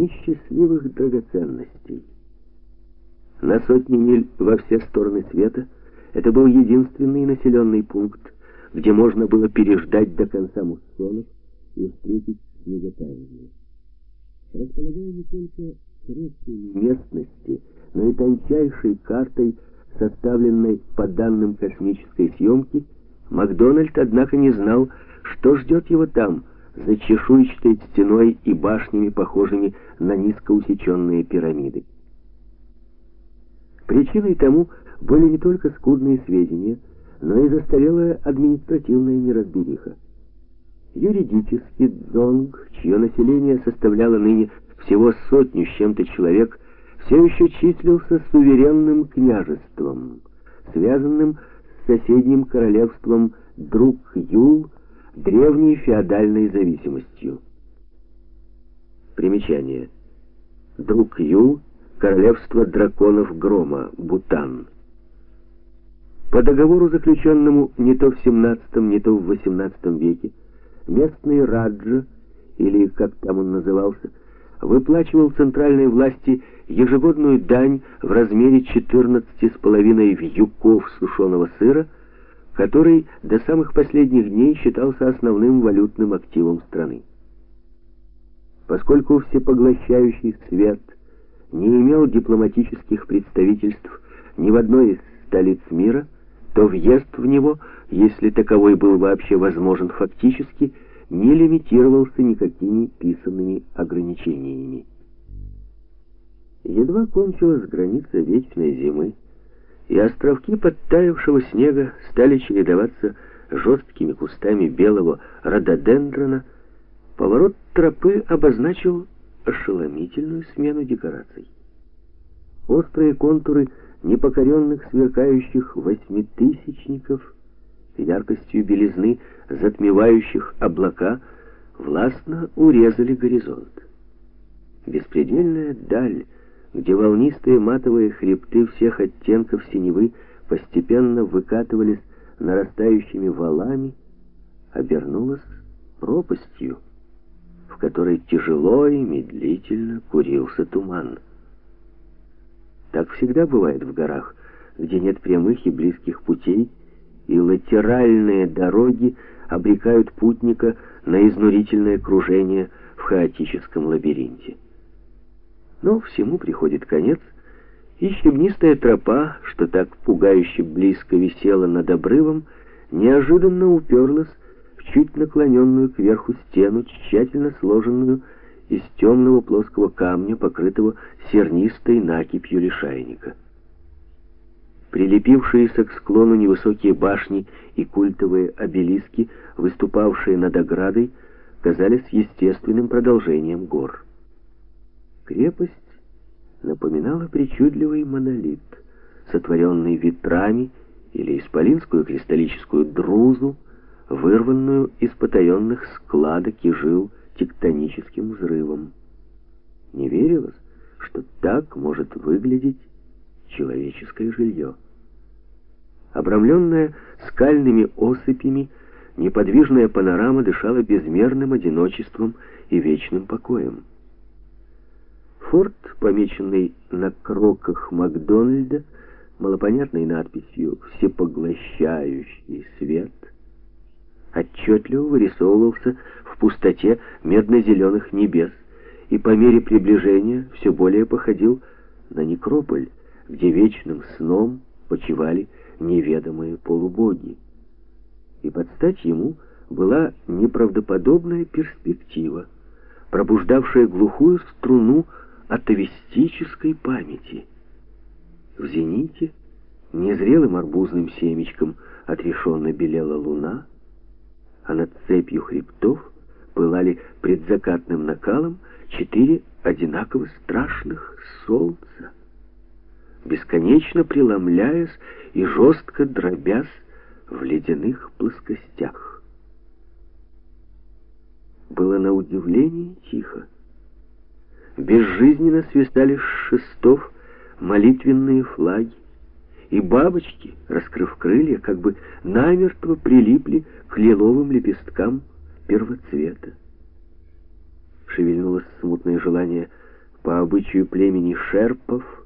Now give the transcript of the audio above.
неисчислимых драгоценностей. На сотни миль во все стороны света это был единственный населенный пункт, где можно было переждать до конца муссонов и встретить снеготаяние. Располагая не только средствами местности, но и тончайшей картой, составленной по данным космической съемки, Макдональд, однако, не знал, что ждет его там, за чешуйчатой стеной и башнями, похожими на низко усеченные пирамиды. Причиной тому были не только скудные сведения, но и застарелая административная неразбериха. Юридически Дзонг, чье население составляло ныне всего 100 с чем-то человек, все еще числился суверенным княжеством, связанным с соседним королевством Друк-Юл, древней феодальной зависимостью. Примечание. Друк-Юл — королевство драконов грома, Бутан. По договору, заключенному не то в 17, не то в 18 веке, местный раджа, или как там он назывался, выплачивал центральной власти ежегодную дань в размере 14,5 вьюков сушеного сыра, который до самых последних дней считался основным валютным активом страны. Поскольку всепоглощающий свет не имел дипломатических представительств ни в одной из столиц мира, то въезд в него, если таковой был вообще возможен фактически, не лимитировался никакими писанными ограничениями. Едва кончилась граница вечной зимы, и островки подтаявшего снега стали чередоваться жесткими кустами белого рододендрона, поворот тропы обозначил ошеломительную смену декораций. Острые контуры непокоренных сверкающих восьмитысячников, яркостью белизны затмевающих облака, властно урезали горизонт. Беспредельная даль, где волнистые матовые хребты всех оттенков синевы постепенно выкатывались нарастающими валами, обернулась пропастью, в которой тяжело и медлительно курился туман. Так всегда бывает в горах, где нет прямых и близких путей, и латеральные дороги обрекают путника на изнурительное кружение в хаотическом лабиринте. Но всему приходит конец, и щебнистая тропа, что так пугающе близко висела над обрывом, неожиданно уперлась в чуть наклоненную кверху стену, тщательно сложенную из темного плоского камня, покрытого сернистой накипью лишайника. Прилепившиеся к склону невысокие башни и культовые обелиски, выступавшие над оградой, казались естественным продолжением гор. Крепость напоминала причудливый монолит, сотворенный ветрами, или исполинскую кристаллическую друзу, вырванную из потаенных складок и жил тектоническим взрывом. Не верилось, что так может выглядеть человеческое жилье. Обрамленная скальными осыпями, неподвижная панорама дышала безмерным одиночеством и вечным покоем. Форт, помеченный на кроках Макдональда малопонятной надписью «Всепоглощающий свет», отчетливо вырисовывался в пустоте медно-зеленых небес и по мере приближения все более походил на некрополь, где вечным сном почивали неведомые полубоги. И под стать ему была неправдоподобная перспектива, пробуждавшая глухую струну атовистической памяти. В зените незрелым арбузным семечком отрешенно белела луна, а над цепью хребтов пылали предзакатным накалом 4 одинаково страшных солнца, бесконечно преломляясь и жестко дробясь в ледяных плоскостях. Было на удивление тихо. Безжизненно свистали с шестов молитвенные флаги, и бабочки, раскрыв крылья, как бы намертво прилипли к лиловым лепесткам первоцвета. Шевельнулось смутное желание По обычаю племени шерпов